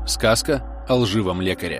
Сказка о лживом лекаре.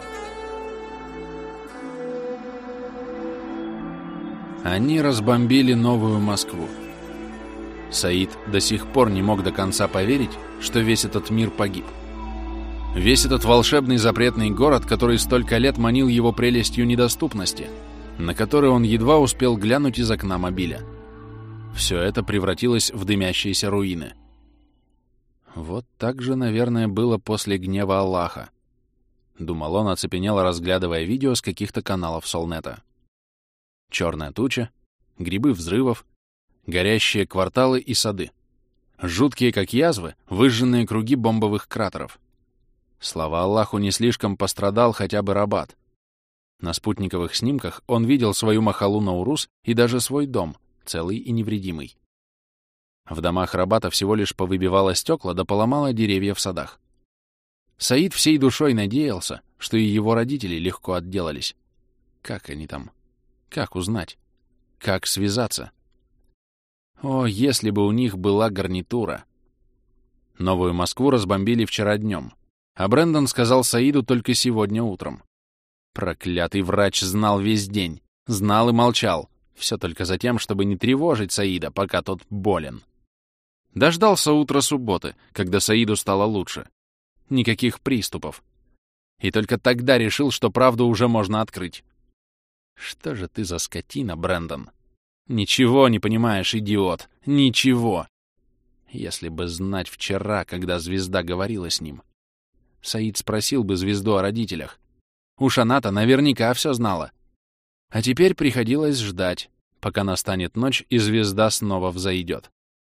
Они разбомбили Новую Москву. Саид до сих пор не мог до конца поверить, что весь этот мир погиб. Весь этот волшебный запретный город, который столько лет манил его прелестью недоступности, на который он едва успел глянуть из окна мобиля. Все это превратилось в дымящиеся руины. Вот так же, наверное, было после гнева Аллаха. Думал он, оцепенело разглядывая видео с каких-то каналов Солнета. Черная туча, грибы взрывов, горящие кварталы и сады. Жуткие, как язвы, выжженные круги бомбовых кратеров. Слава Аллаху, не слишком пострадал хотя бы Рабат. На спутниковых снимках он видел свою махалу Наурус и даже свой дом, целый и невредимый. В домах Рабата всего лишь повыбивало стекла да поломало деревья в садах. Саид всей душой надеялся, что и его родители легко отделались. Как они там? Как узнать? Как связаться? О, если бы у них была гарнитура! Новую Москву разбомбили вчера днем, а Брэндон сказал Саиду только сегодня утром. Проклятый врач знал весь день, знал и молчал, все только за тем, чтобы не тревожить Саида, пока тот болен. Дождался утра субботы, когда Саиду стало лучше. Никаких приступов. И только тогда решил, что правду уже можно открыть. Что же ты за скотина, Брэндон? Ничего не понимаешь, идиот. Ничего. Если бы знать вчера, когда звезда говорила с ним. Саид спросил бы звезду о родителях. Уж она-то наверняка все знала. А теперь приходилось ждать, пока настанет ночь и звезда снова взойдет.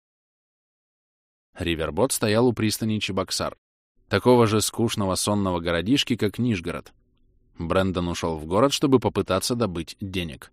Ривербот стоял у пристани Чебоксар, такого же скучного сонного городишки, как Нижгород. Брэндон ушел в город, чтобы попытаться добыть денег.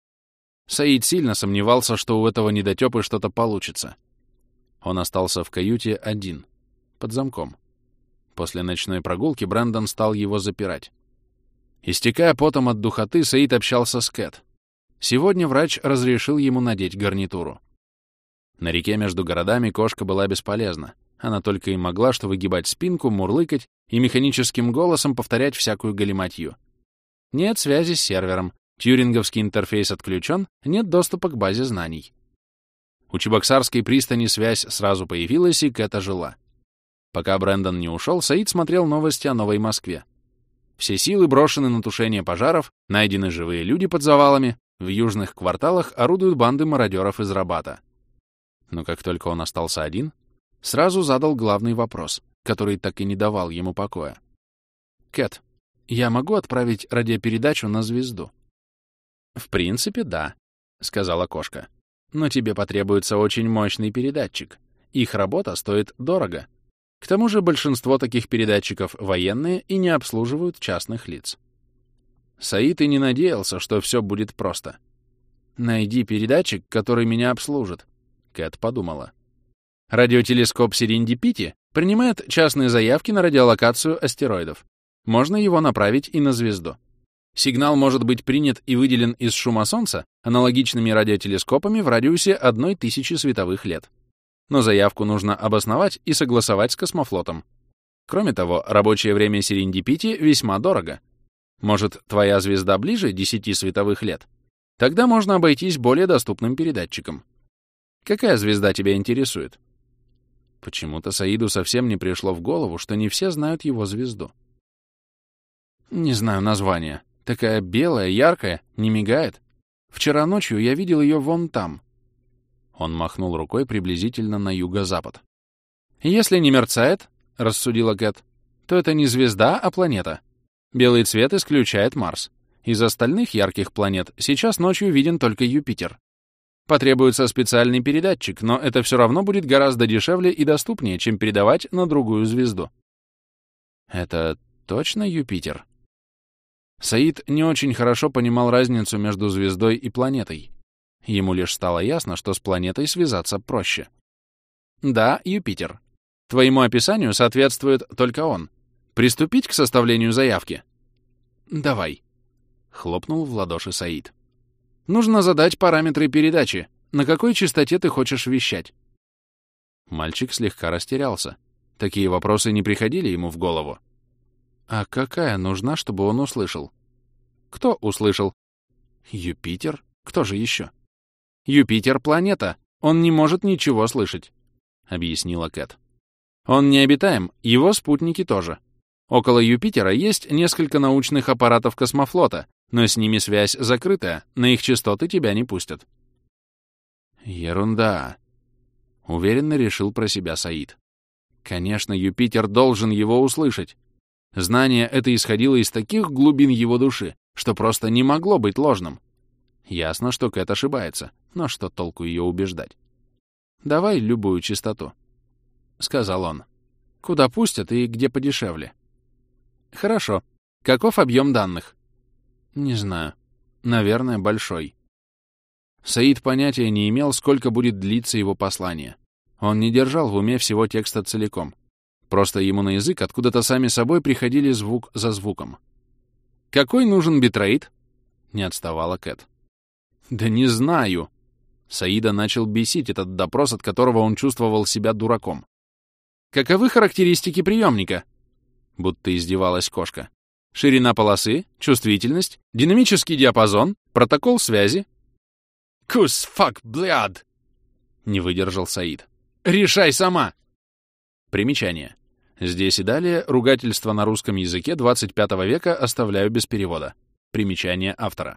Саид сильно сомневался, что у этого недотёпы что-то получится. Он остался в каюте один, под замком. После ночной прогулки Брэндон стал его запирать. Истекая потом от духоты, Саид общался с Кэт. Сегодня врач разрешил ему надеть гарнитуру. На реке между городами кошка была бесполезна. Она только и могла что выгибать спинку, мурлыкать и механическим голосом повторять всякую галиматью. Нет связи с сервером, тьюринговский интерфейс отключен, нет доступа к базе знаний. У Чебоксарской пристани связь сразу появилась, и Кэт ожила. Пока Брэндон не ушел, Саид смотрел новости о Новой Москве. Все силы брошены на тушение пожаров, найдены живые люди под завалами, в южных кварталах орудуют банды мародеров из Рабата. Но как только он остался один, сразу задал главный вопрос, который так и не давал ему покоя. «Кэт, я могу отправить радиопередачу на звезду?» «В принципе, да», — сказала кошка. «Но тебе потребуется очень мощный передатчик. Их работа стоит дорого. К тому же большинство таких передатчиков военные и не обслуживают частных лиц». Саид и не надеялся, что все будет просто. «Найди передатчик, который меня обслужит», — Кэт подумала. Радиотелескоп Серендипити принимает частные заявки на радиолокацию астероидов. Можно его направить и на звезду. Сигнал может быть принят и выделен из шума Солнца аналогичными радиотелескопами в радиусе 1000 световых лет. Но заявку нужно обосновать и согласовать с космофлотом. Кроме того, рабочее время Серендипити весьма дорого. Может, твоя звезда ближе 10 световых лет? Тогда можно обойтись более доступным передатчиком. Какая звезда тебя интересует? Почему-то Саиду совсем не пришло в голову, что не все знают его звезду. Не знаю названия. Такая белая, яркая, не мигает. Вчера ночью я видел ее вон там. Он махнул рукой приблизительно на юго-запад. Если не мерцает, рассудила Кэт, то это не звезда, а планета. Белый цвет исключает Марс. Из остальных ярких планет сейчас ночью виден только Юпитер. Потребуется специальный передатчик, но это все равно будет гораздо дешевле и доступнее, чем передавать на другую звезду. Это точно Юпитер? Саид не очень хорошо понимал разницу между звездой и планетой. Ему лишь стало ясно, что с планетой связаться проще. Да, Юпитер. Твоему описанию соответствует только он. Приступить к составлению заявки? Давай. Хлопнул в ладоши Саид. Нужно задать параметры передачи. На какой частоте ты хочешь вещать? Мальчик слегка растерялся. Такие вопросы не приходили ему в голову. А какая нужна, чтобы он услышал? Кто услышал? Юпитер? Кто же еще? Юпитер — планета. Он не может ничего слышать, — объяснила Кэт. Он необитаем, его спутники тоже. Около Юпитера есть несколько научных аппаратов космофлота, но с ними связь закрытая, на их частоты тебя не пустят. Ерунда, — уверенно решил про себя Саид. Конечно, Юпитер должен его услышать. Знание это исходило из таких глубин его души, что просто не могло быть ложным. Ясно, что Кэт ошибается, но что толку ее убеждать? «Давай любую частоту», — сказал он. «Куда пустят и где подешевле». «Хорошо. Каков объем данных?» «Не знаю. Наверное, большой». Саид понятия не имел, сколько будет длиться его послание. Он не держал в уме всего текста целиком. Просто ему на язык откуда-то сами собой приходили звук за звуком. «Какой нужен битрейт?» — не отставала Кэт. «Да не знаю». Саида начал бесить этот допрос, от которого он чувствовал себя дураком. «Каковы характеристики приемника?» Будто издевалась кошка. «Ширина полосы, чувствительность, динамический диапазон, протокол связи». «Кус, фак, бляд!» — не выдержал Саид. «Решай сама!» Примечание. Здесь и далее ругательства на русском языке 25 века оставляю без перевода. Примечание автора.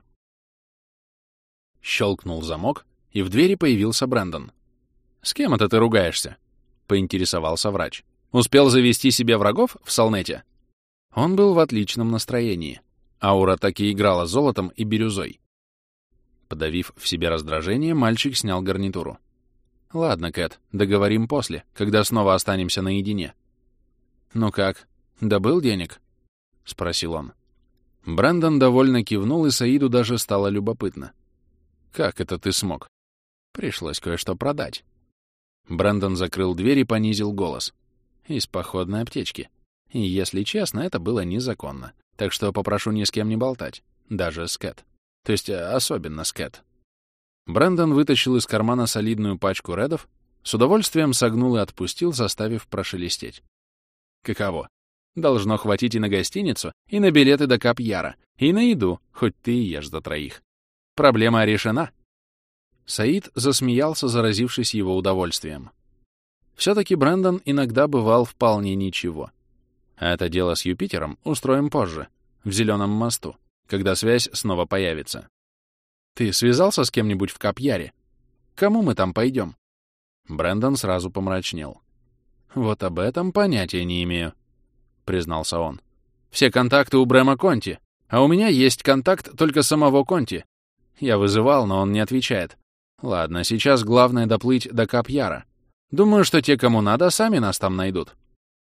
Щелкнул замок, и в двери появился Брэндон. «С кем это ты ругаешься?» — поинтересовался врач. «Успел завести себе врагов в Солнете?» Он был в отличном настроении. Аура так и играла золотом и бирюзой. Подавив в себе раздражение, мальчик снял гарнитуру. «Ладно, Кэт, договорим после, когда снова останемся наедине». «Ну как, добыл денег?» — спросил он. Брэндон довольно кивнул, и Саиду даже стало любопытно. «Как это ты смог?» «Пришлось кое-что продать». Брэндон закрыл дверь и понизил голос. «Из походной аптечки. И, если честно, это было незаконно. Так что попрошу ни с кем не болтать. Даже с Кэт. То есть особенно с Кэт». Брэндон вытащил из кармана солидную пачку редов, с удовольствием согнул и отпустил, заставив прошелестеть. «Каково? Должно хватить и на гостиницу, и на билеты до Кап-Яра, и на еду, хоть ты и ешь за троих. Проблема решена». Саид засмеялся, заразившись его удовольствием. Все-таки Брэндон иногда бывал вполне ничего. А это дело с Юпитером устроим позже, в Зеленом мосту, когда связь снова появится. Ты связался с кем-нибудь в Кап-Яре? Кому мы там пойдем? Брэндон сразу помрачнел. Вот об этом понятия не имею, признался он. Все контакты у Брэма Конти, а у меня есть контакт только самого Конти. Я вызывал, но он не отвечает. Ладно, сейчас главное доплыть до Кап-Яра. Думаю, что те, кому надо, сами нас там найдут.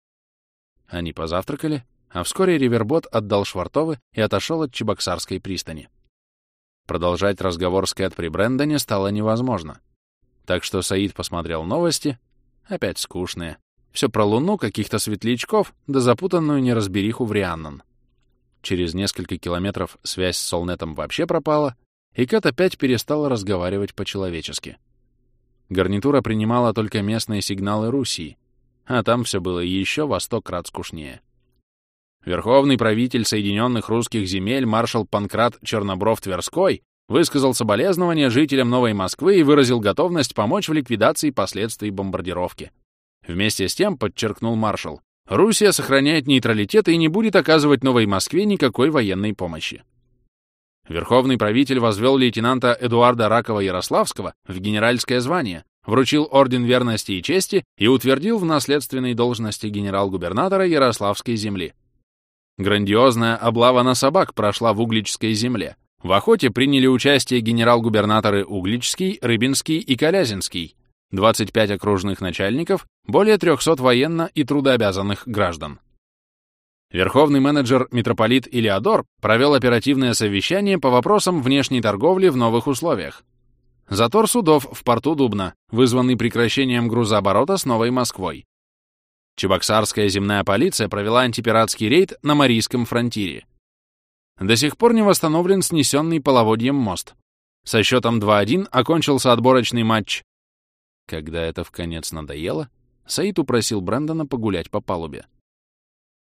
Они позавтракали, а вскоре Ривербот отдал швартовы и отошел от Чебоксарской пристани. Продолжать разговор с Кэт при Брэндоне стало невозможно. Так что Саид посмотрел новости, опять скучные. Все про Луну, каких-то светлячков, да запутанную неразбериху в Рианнон. Через несколько километров связь с Солнетом вообще пропала, и Кэт опять перестала разговаривать по-человечески. Гарнитура принимала только местные сигналы Руссии, а там все было еще во 100 крат скучнее. Верховный правитель Соединенных Русских Земель маршал Панкрат Чернобров-Тверской высказал соболезнования жителям Новой Москвы и выразил готовность помочь в ликвидации последствий бомбардировки. Вместе с тем, подчеркнул маршал, Руссия сохраняет нейтралитет и не будет оказывать Новой Москве никакой военной помощи. Верховный правитель возвел лейтенанта Эдуарда Ракова-Ярославского в генеральское звание, вручил орден верности и чести и утвердил в наследственной должности генерал-губернатора Ярославской земли. Грандиозная облава на собак прошла в Угличской земле. В охоте приняли участие генерал-губернаторы Угличский, Рыбинский и Колязинский, 25 окружных начальников, более 300 военно- и трудообязанных граждан. Верховный менеджер митрополит Илеодор провел оперативное совещание по вопросам внешней торговли в новых условиях. Затор судов в порту Дубна, вызванный прекращением грузооборота с Новой Москвой. Чебоксарская земная полиция провела антипиратский рейд на Марийском фронтире. До сих пор не восстановлен снесенный половодьем мост. Со счетом 2-1 окончился отборочный матч. Когда это вконец надоело, Саид упросил Брэндона погулять по палубе.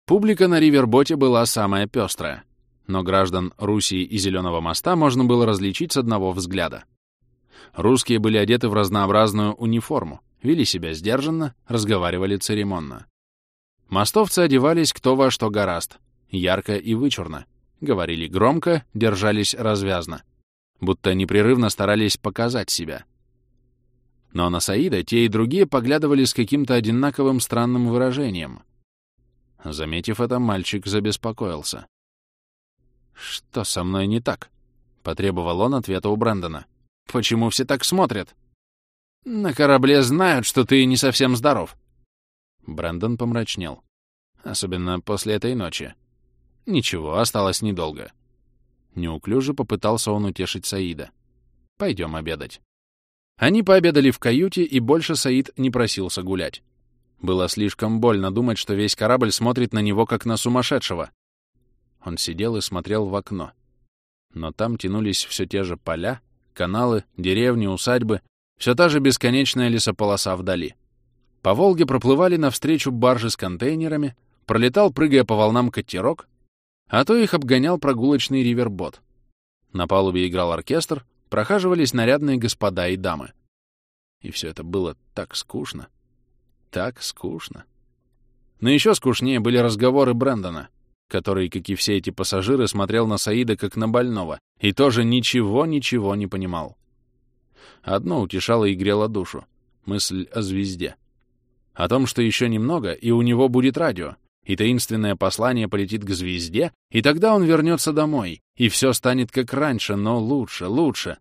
Публика на риверботе была самая пестрая, но граждан Руси и Зеленого моста можно было различить с одного взгляда. Русские были одеты в разнообразную униформу, вели себя сдержанно, разговаривали церемонно. Мостовцы одевались кто во что гораст, ярко и вычурно, говорили громко, держались развязно, будто непрерывно старались показать себя. Но на Саида те и другие поглядывали с каким-то одинаковым странным выражением. Заметив это, мальчик забеспокоился. «Что со мной не так?» — потребовал он ответа у Брэндона. «Почему все так смотрят?» «На корабле знают, что ты не совсем здоров». Брэндон помрачнел. Особенно после этой ночи. Ничего, осталось недолго. Неуклюже попытался он утешить Саида. «Пойдем обедать». Они пообедали в каюте, и больше Саид не просился гулять. Было слишком больно думать, что весь корабль смотрит на него, как на сумасшедшего. Он сидел и смотрел в окно. Но там тянулись все те же поля, каналы, деревни, усадьбы, все та же бесконечная лесополоса вдали. По Волге проплывали навстречу баржи с контейнерами, пролетал, прыгая по волнам, катерок, а то их обгонял прогулочный ривербот. На палубе играл оркестр, прохаживались нарядные господа и дамы. И все это было так скучно. Так скучно. Но еще скучнее были разговоры Брэндона, который, как и все эти пассажиры, смотрел на Саида как на больного и тоже ничего не понимал. Одно утешало и грело душу — мысль о звезде. О том, что еще немного, и у него будет радио, и таинственное послание полетит к звезде, и тогда он вернется домой, и все станет как раньше, но лучше.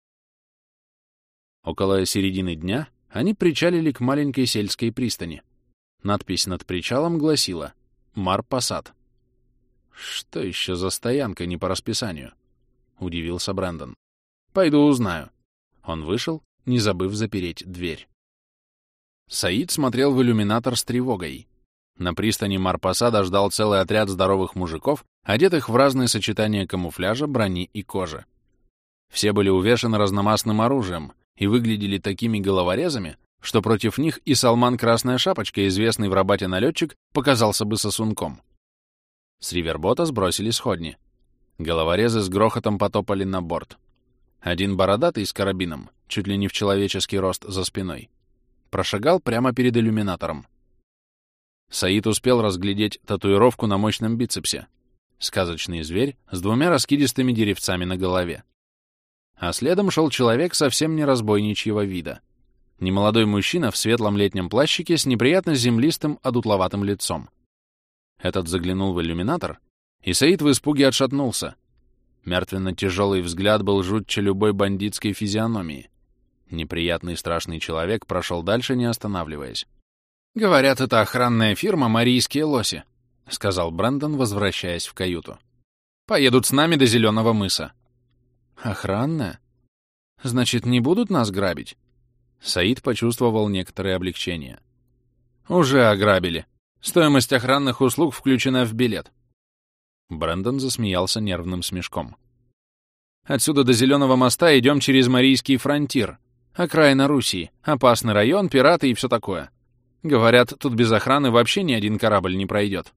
Около середины дня они причалили к маленькой сельской пристани. Надпись над причалом гласила «Мар-Пасад». «Что еще за стоянка не по расписанию?» — удивился Брэндон. «Пойду узнаю». Он вышел, не забыв запереть дверь. Саид смотрел в иллюминатор с тревогой. На пристани Мар-Пасада ждал целый отряд здоровых мужиков, одетых в разные сочетания камуфляжа, брони и кожи. Все были увешаны разномастным оружием и выглядели такими головорезами, что против них и Салман Красная Шапочка, известный в Рабате налетчик, показался бы сосунком. С ривербота сбросили сходни. Головорезы с грохотом потопали на борт. Один бородатый с карабином, чуть ли не в человеческий рост за спиной, прошагал прямо перед иллюминатором. Саид успел разглядеть татуировку на мощном бицепсе. Сказочный зверь с двумя раскидистыми деревцами на голове. А следом шел человек совсем не разбойничьего вида. Немолодой мужчина в светлом летнем плащике с неприятно землистым, одутловатым лицом. Этот заглянул в иллюминатор, и Саид в испуге отшатнулся. Мертвенно-тяжелый взгляд был жутче любой бандитской физиономии. Неприятный страшный человек прошел дальше, не останавливаясь. «Говорят, это охранная фирма «Марийские лоси», — сказал Брэндон, возвращаясь в каюту. «Поедут с нами до Зеленого мыса». «Охранная? Значит, не будут нас грабить?» Саид почувствовал некоторое облегчение. «Уже ограбили. Стоимость охранных услуг включена в билет». Брэндон засмеялся нервным смешком. «Отсюда до Зеленого моста идем через Марийский фронтир. Окраина Руси, опасный район, пираты и все такое. Говорят, тут без охраны вообще ни один корабль не пройдет».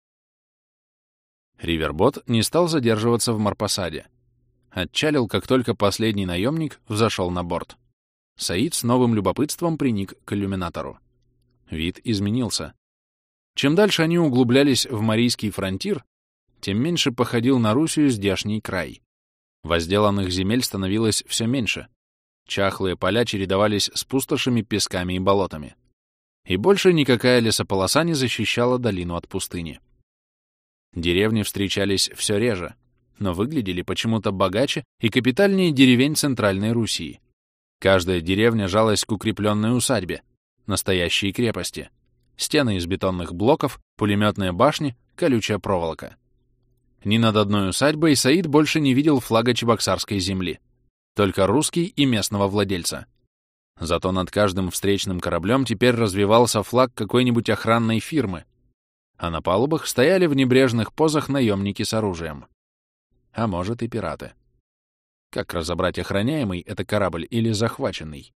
Ривербот не стал задерживаться в Марпасаде. Отчалил, как только последний наемник взошел на борт. Саид с новым любопытством приник к иллюминатору. Вид изменился. Чем дальше они углублялись в Марийский фронтир, тем меньше походил на Русию здешний край. Возделанных земель становилось все меньше. Чахлые поля чередовались с пустошами, песками и болотами. И больше никакая лесополоса не защищала долину от пустыни. Деревни встречались все реже, но выглядели почему-то богаче и капитальнее деревень Центральной Руси. Каждая деревня жалась к укрепленной усадьбе, настоящей крепости. Стены из бетонных блоков, пулеметные башни, колючая проволока. Ни над одной усадьбой Саид больше не видел флага чебоксарской земли. Только русский и местного владельца. Зато над каждым встречным кораблем теперь развивался флаг какой-нибудь охранной фирмы, а на палубах стояли в небрежных позах наемники с оружием. А может, и пираты. Как разобрать, охраняемый это корабль или захваченный?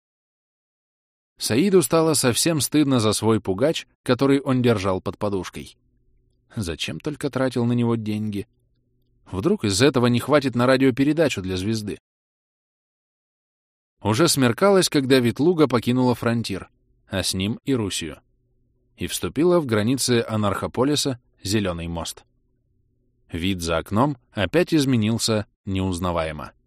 Саиду стало совсем стыдно за свой пугач, который он держал под подушкой. Зачем только тратил на него деньги? Вдруг из этого не хватит на радиопередачу для звезды? Уже смеркалось, когда Ветлуга покинула фронтир, а с ним и Руссию, и вступила в границы Анархополиса Зеленый мост. Вид за окном опять изменился неузнаваемо.